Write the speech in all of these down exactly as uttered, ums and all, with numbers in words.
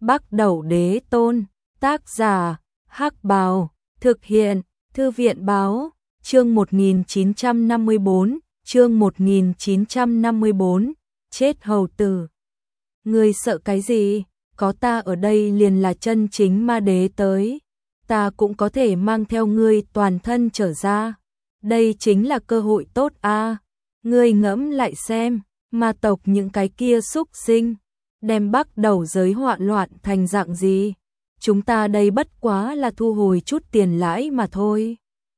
Bắc Đẩu Đế Tôn, tác giả, Hắc Bào, thực hiện, Thư viện Báo, chương một nghìn chín trăm năm mươi bốn, chương một nghìn chín trăm năm mươi bốn, chết hầu tử. Ngươi sợ cái gì? Có ta ở đây liền là chân chính ma đế tới. Ta cũng có thể mang theo ngươi toàn thân trở ra. Đây chính là cơ hội tốt a. À. Ngươi ngẫm lại xem, ma tộc những cái kia xúc sinh, đem Bắc Đẩu giới hoạn loạn thành dạng gì? Chúng ta đây bất quá là thu hồi chút tiền lãi mà thôi.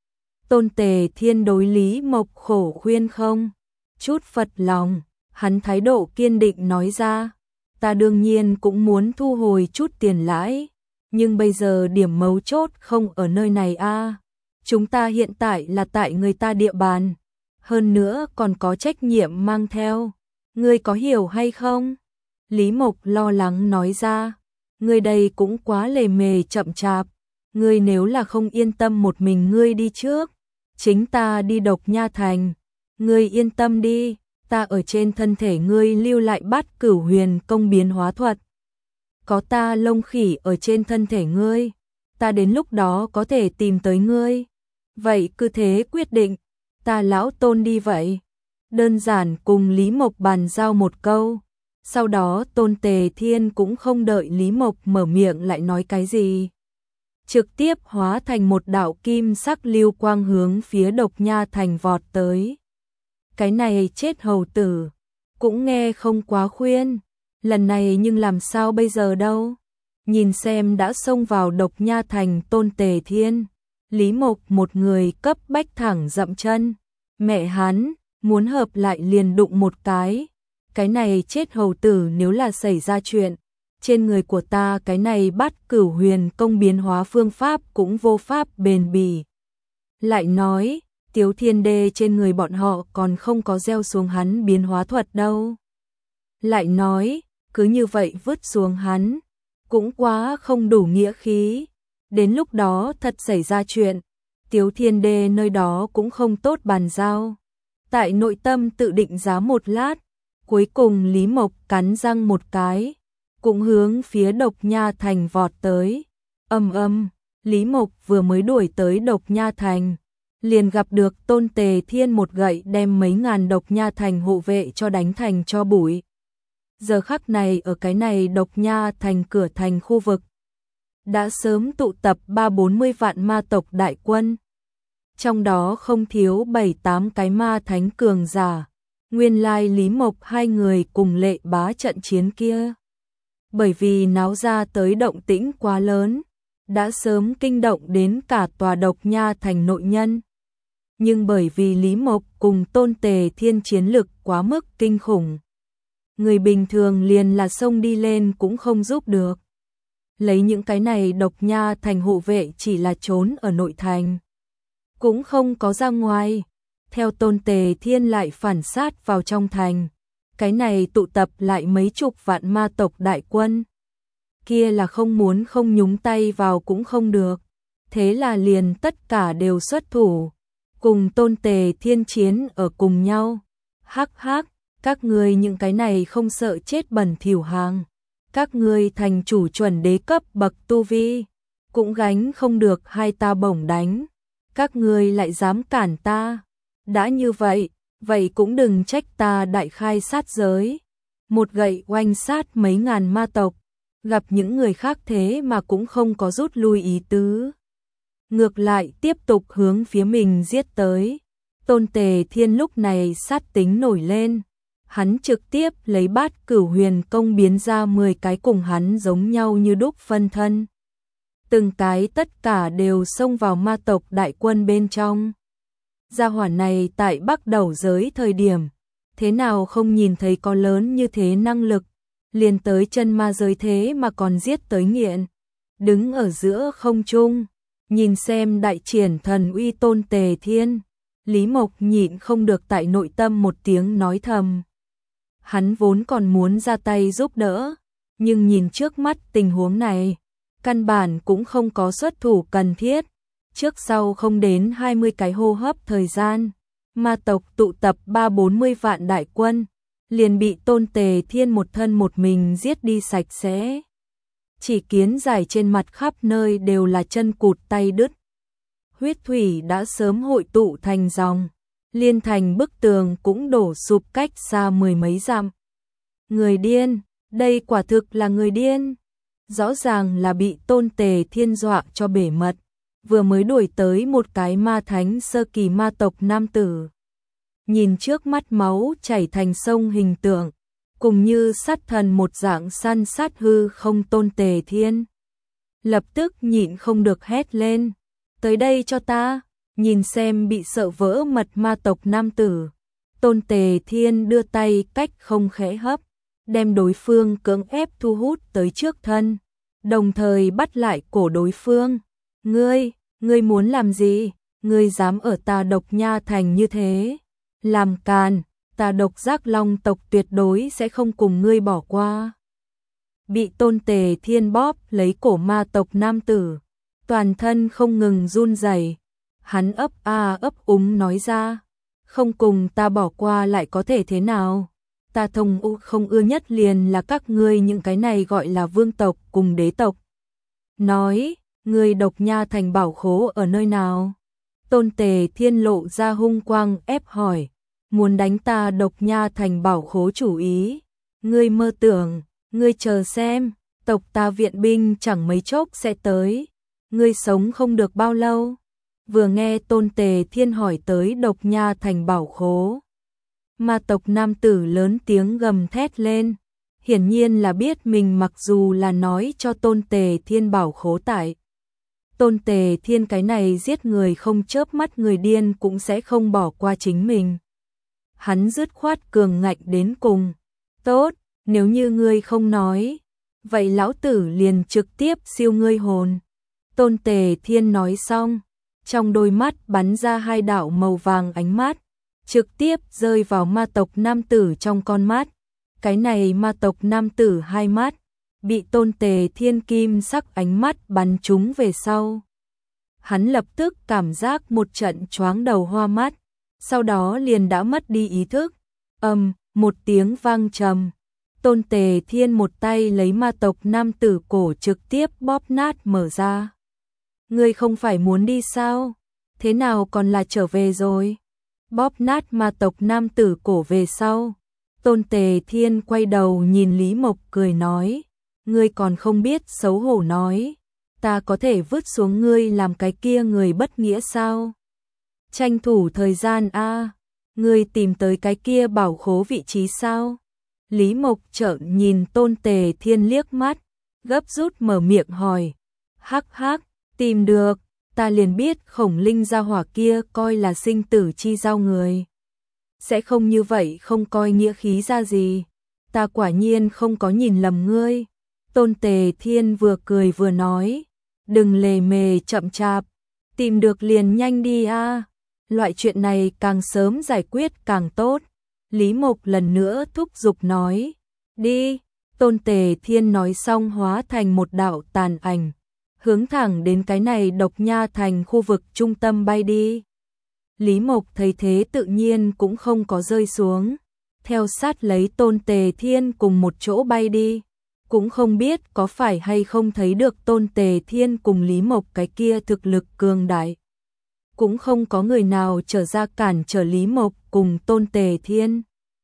Tôn Tề Thiên đối Lý Mộc khổ khuyên không chút phật lòng, hắn thái độ kiên định nói ra, ta đương nhiên cũng muốn thu hồi chút tiền lãi, nhưng bây giờ điểm mấu chốt không ở nơi này a. À. Chúng ta hiện tại là tại người ta địa bàn, hơn nữa còn có trách nhiệm mang theo, ngươi có hiểu hay không? Lý Mộc lo lắng nói ra, ngươi đây cũng quá lề mề chậm chạp, ngươi nếu là không yên tâm một mình ngươi đi trước, chính ta đi Độc Nha Thành, ngươi yên tâm đi, ta ở trên thân thể ngươi lưu lại Bát Cửu Huyền Công biến hóa thuật. Có ta lông khỉ ở trên thân thể ngươi, ta đến lúc đó có thể tìm tới ngươi. Vậy cứ thế quyết định, ta lão Tôn đi vậy. Đơn giản cùng Lý Mộc bàn giao một câu. Sau đó Tôn Tề Thiên cũng không đợi Lý Mộc mở miệng lại nói cái gì. Trực tiếp hóa thành một đạo kim sắc lưu quang hướng phía Độc Nha Thành vọt tới. Cái này chết hầu tử, cũng nghe không quá khuyên. Lần này nhưng làm sao bây giờ đâu. Nhìn xem đã xông vào Độc Nha Thành Tôn Tề Thiên. Lý Mộc một người cấp bách thẳng dậm chân. Mẹ hắn, muốn hợp lại liền đụng một cái. Cái này chết hầu tử nếu là xảy ra chuyện, trên người của ta cái này Bát Cửu Huyền Công biến hóa phương pháp cũng vô pháp bền bỉ. Lại nói, Tiếu Thiên Đê trên người bọn họ còn không có gieo xuống hắn biến hóa thuật đâu. Lại nói, cứ như vậy vứt xuống hắn, cũng quá không đủ nghĩa khí. Đến lúc đó thật xảy ra chuyện, Tiếu Thiên Đê nơi đó cũng không tốt bàn giao. Tại nội tâm tự định giá một lát, cuối cùng Lý Mộc cắn răng một cái, cũng hướng phía Độc Nha Thành vọt tới. Âm âm, Lý Mộc vừa mới đuổi tới Độc Nha Thành, liền gặp được Tôn Tề Thiên một gậy đem mấy ngàn Độc Nha Thành hộ vệ cho đánh thành cho bụi. Giờ khắc này ở cái này Độc Nha Thành cửa thành khu vực, đã sớm tụ tập ba bốn mươi vạn ma tộc đại quân. Trong đó không thiếu bảy tám cái ma thánh cường giả. Nguyên lai Lý Mộc hai người cùng Lệ Bá trận chiến kia. Bởi vì náo ra tới động tĩnh quá lớn, đã sớm kinh động đến cả tòa Độc Nha Thành nội nhân. Nhưng bởi vì Lý Mộc cùng Tôn Tề Thiên chiến lực quá mức kinh khủng, người bình thường liền là xông đi lên cũng không giúp được. Lấy những cái này Độc Nha Thành hộ vệ chỉ là trốn ở nội thành, cũng không có ra ngoài. Theo Tôn Tề Thiên lại phản sát vào trong thành, cái này tụ tập lại mấy chục vạn ma tộc đại quân. Kia là không muốn không nhúng tay vào cũng không được. Thế là liền tất cả đều xuất thủ, cùng Tôn Tề Thiên chiến ở cùng nhau. Hắc hắc, các ngươi những cái này không sợ chết bẩn thỉu hàng. Các ngươi thành chủ chuẩn đế cấp bậc tu vi, cũng gánh không được hai ta bổng đánh. Các ngươi lại dám cản ta. Đã như vậy, vậy cũng đừng trách ta đại khai sát giới. Một gậy oanh sát mấy ngàn ma tộc, gặp những người khác thế mà cũng không có rút lui ý tứ. Ngược lại tiếp tục hướng phía mình giết tới. Tôn Tề Thiên lúc này sát tính nổi lên. Hắn trực tiếp lấy Bát Cửu Huyền Công biến ra mười cái cùng hắn giống nhau như đúc phân thân. Từng cái tất cả đều xông vào ma tộc đại quân bên trong. Gia hỏa này tại Bắc Đẩu giới thời điểm, thế nào không nhìn thấy có lớn như thế năng lực, liền tới chân ma giới thế mà còn giết tới nghiện. Đứng ở giữa không trung, nhìn xem đại triển thần uy Tôn Tề Thiên, Lý Mộc nhịn không được tại nội tâm một tiếng nói thầm. Hắn vốn còn muốn ra tay giúp đỡ, nhưng nhìn trước mắt tình huống này, căn bản cũng không có xuất thủ cần thiết. Trước sau không đến hai mươi cái hô hấp thời gian, ma tộc tụ tập ba bốn mươi vạn đại quân, liền bị Tôn Tề Thiên một thân một mình giết đi sạch sẽ. chỉ kiến giải trên mặt khắp nơi đều là chân cụt tay đứt. Huyết thủy đã sớm hội tụ thành dòng, liên thành bức tường cũng đổ sụp cách xa mười mấy dặm. Người điên, đây quả thực là người điên. Rõ ràng là bị Tôn Tề Thiên dọa cho bể mật, vừa mới đuổi tới một cái ma thánh sơ kỳ ma tộc nam tử. Nhìn trước mắt máu chảy thành sông hình tượng, cùng như sát thần một dạng săn sát hư không Tôn Tề Thiên. Lập tức nhịn không được hét lên, tới đây cho ta, nhìn xem bị sợ vỡ mật ma tộc nam tử. Tôn Tề Thiên đưa tay cách không khẽ hấp, đem đối phương cưỡng ép thu hút tới trước thân, đồng thời bắt lại cổ đối phương. Ngươi, ngươi muốn làm gì? Ngươi dám ở ta Độc Nha Thành như thế? Làm càn, ta Độc Giác Long tộc tuyệt đối sẽ không cùng ngươi bỏ qua. Bị Tôn Tề Thiên bóp lấy cổ ma tộc nam tử, toàn thân không ngừng run rẩy. Hắn ấp a ấp úng nói ra, không cùng ta bỏ qua lại có thể thế nào? Ta thông u không ưa nhất liền là các ngươi những cái này gọi là vương tộc cùng đế tộc. Nói, ngươi Độc Nha Thành bảo khố ở nơi nào? Tôn Tề Thiên lộ ra hung quang ép hỏi, muốn đánh ta Độc Nha Thành bảo khố chủ ý? Ngươi mơ tưởng, ngươi chờ xem, tộc ta viện binh chẳng mấy chốc sẽ tới, ngươi sống không được bao lâu. Vừa nghe Tôn Tề Thiên hỏi tới Độc Nha Thành bảo khố, ma tộc nam tử lớn tiếng gầm thét lên, hiển nhiên là biết mình mặc dù là nói cho Tôn Tề Thiên bảo khố tại. Tôn Tề Thiên cái này giết người không chớp mắt người điên cũng sẽ không bỏ qua chính mình. Hắn dứt khoát cường ngạnh đến cùng. Tốt, nếu như ngươi không nói, vậy lão tử liền trực tiếp siêu ngươi hồn. Tôn Tề Thiên nói xong, trong đôi mắt bắn ra hai đạo màu vàng ánh mắt, trực tiếp rơi vào ma tộc nam tử trong con mắt. Cái này ma tộc nam tử hai mắt, bị Tôn Tề Thiên kim sắc ánh mắt bắn trúng về sau. Hắn lập tức cảm giác một trận choáng đầu hoa mắt, sau đó liền đã mất đi ý thức. Ầm, um, một tiếng vang trầm. Tôn Tề Thiên một tay lấy ma tộc nam tử cổ trực tiếp bóp nát mở ra. Ngươi không phải muốn đi sao? Thế nào còn là trở về rồi? Bóp nát ma tộc nam tử cổ về sau. Tôn Tề Thiên quay đầu nhìn Lý Mộc cười nói, ngươi còn không biết xấu hổ nói, ta có thể vứt xuống ngươi làm cái kia người bất nghĩa sao? Tranh thủ thời gian a, ngươi tìm tới cái kia bảo khố vị trí sao? Lý Mộc trợn nhìn Tôn Tề Thiên liếc mắt, gấp rút mở miệng hỏi, hắc hắc, tìm được, ta liền biết Khổng Linh gia hỏa kia coi là sinh tử chi giao người. Sẽ không như vậy không coi nghĩa khí ra gì, ta quả nhiên không có nhìn lầm ngươi. Tôn Tề Thiên vừa cười vừa nói, đừng lề mề chậm chạp, tìm được liền nhanh đi a, loại chuyện này càng sớm giải quyết càng tốt. Lý Mộc lần nữa thúc giục nói, đi. Tôn Tề Thiên nói xong hóa thành một đạo tàn ảnh, hướng thẳng đến cái này Độc Nha Thành khu vực trung tâm bay đi. Lý Mộc thấy thế tự nhiên cũng không có rơi xuống, theo sát lấy Tôn Tề Thiên cùng một chỗ bay đi. Cũng không biết có phải hay không thấy được Tôn Tề Thiên cùng Lý Mộc cái kia thực lực cường đại. Cũng không có người nào trở ra cản trở Lý Mộc cùng Tôn Tề Thiên.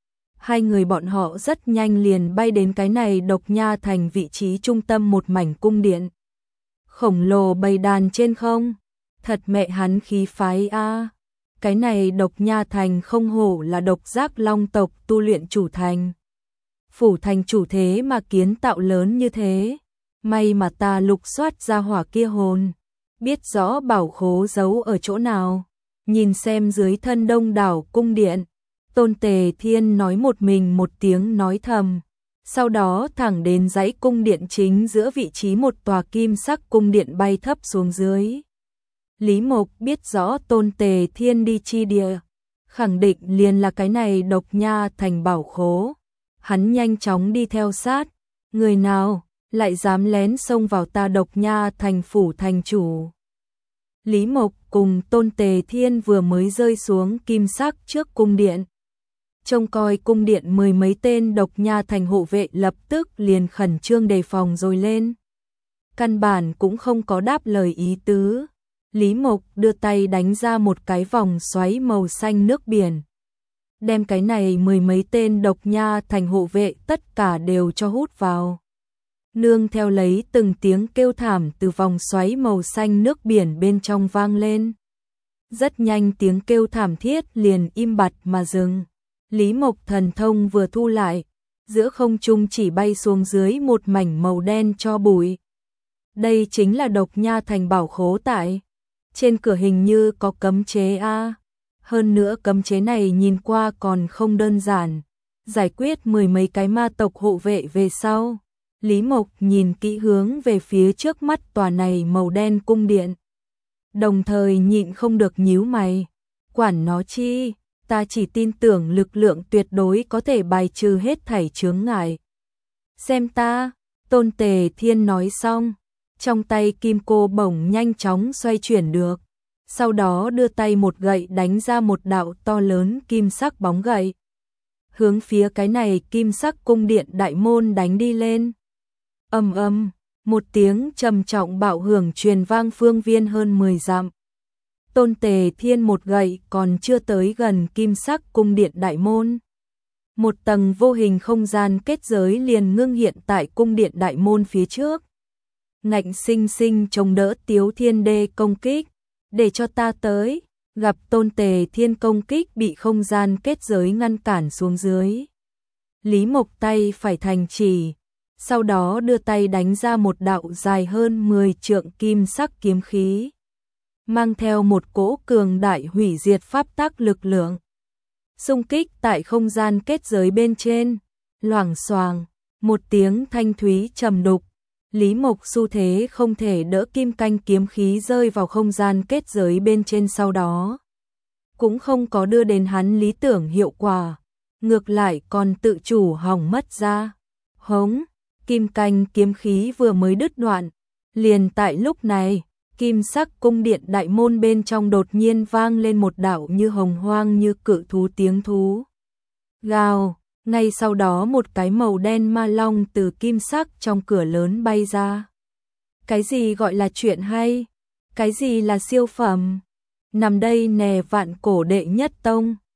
Hai người bọn họ rất nhanh liền bay đến cái này Độc Nha Thành vị trí trung tâm một mảnh cung điện. Khổng lồ bầy đàn trên không, thật mẹ hắn khí phái a. Cái này Độc Nha Thành không hổ là Độc Giác Long tộc tu luyện chủ thành. Phủ thành chủ thế mà kiến tạo lớn như thế, may mà ta lục soát ra hỏa kia hồn, biết rõ bảo khố giấu ở chỗ nào. Nhìn xem dưới thân đông đảo cung điện, Tôn Tề Thiên nói một mình một tiếng nói thầm, sau đó thẳng đến dãy cung điện chính giữa vị trí một tòa kim sắc cung điện bay thấp xuống dưới. Lý Mộc biết rõ Tôn Tề Thiên đi chi địa, khẳng định liền là cái này Độc Nha Thành bảo khố. Hắn nhanh chóng đi theo sát, người nào lại dám lén xông vào ta Độc Nha Thành phủ thành chủ. Lý Mộc cùng Tôn Tề Thiên vừa mới rơi xuống kim sắc trước cung điện. Trông coi cung điện mười mấy tên Độc Nha Thành hộ vệ lập tức liền khẩn trương đề phòng rồi lên. căn bản cũng không có đáp lời ý tứ. Lý Mộc đưa tay đánh ra một cái vòng xoáy màu xanh nước biển. Đem cái này mười mấy tên độc nha thành hộ vệ tất cả đều cho hút vào. Nương theo lấy từng tiếng kêu thảm từ vòng xoáy màu xanh nước biển bên trong vang lên. Rất nhanh tiếng kêu thảm thiết liền im bặt mà dừng. Lý Mộc thần thông vừa thu lại, giữa không trung chỉ bay xuống dưới một mảnh màu đen cho bụi. Đây chính là độc nha thành bảo khố tại. Trên cửa hình như có cấm chế a. Hơn nữa cấm chế này nhìn qua còn không đơn giản. Giải quyết mười mấy cái ma tộc hộ vệ về sau. Lý Mộc nhìn kỹ hướng về phía trước mắt tòa này màu đen cung điện. Đồng thời nhịn không được nhíu mày. Quản nó chi, ta chỉ tin tưởng lực lượng tuyệt đối có thể bài trừ hết thảy chướng ngại. Xem ta, Tôn Tề Thiên nói xong, trong tay kim cô bổng nhanh chóng xoay chuyển được. Sau đó đưa tay một gậy đánh ra một đạo to lớn kim sắc bóng gậy. Hướng phía cái này kim sắc cung điện đại môn đánh đi lên. Ầm ầm, một tiếng trầm trọng bạo hưởng truyền vang phương viên hơn mười dặm. Tôn Tề Thiên một gậy còn chưa tới gần kim sắc cung điện đại môn. Một tầng vô hình không gian kết giới liền ngưng hiện tại cung điện đại môn phía trước. Ngạnh sinh sinh chống đỡ Tiếu Thiên Đê công kích, để cho ta tới. Gặp Tôn Tề Thiên công kích bị không gian kết giới ngăn cản xuống dưới. Lý Mộc tay phải thành chỉ, sau đó đưa tay đánh ra một đạo dài hơn mười trượng kim sắc kiếm khí, mang theo một cỗ cường đại hủy diệt pháp tắc lực lượng. Xung kích tại không gian kết giới bên trên, loảng xoàng, một tiếng thanh thúy trầm đục. Lý Mộc xu thế không thể đỡ kim canh kiếm khí rơi vào không gian kết giới bên trên, sau đó cũng không có đưa đến hắn lý tưởng hiệu quả, ngược lại còn tự chủ hỏng mất ra. Hống, kim canh kiếm khí vừa mới đứt đoạn, liền tại lúc này, kim sắc cung điện đại môn bên trong đột nhiên vang lên một đạo như hồng hoang như cự thú tiếng thú gào. Ngay sau đó một cái màu đen ma long từ kim sắc trong cửa lớn bay ra. Cái gì gọi là chuyện hay? Cái gì là siêu phẩm? Nằm đây nè vạn cổ đệ nhất tông.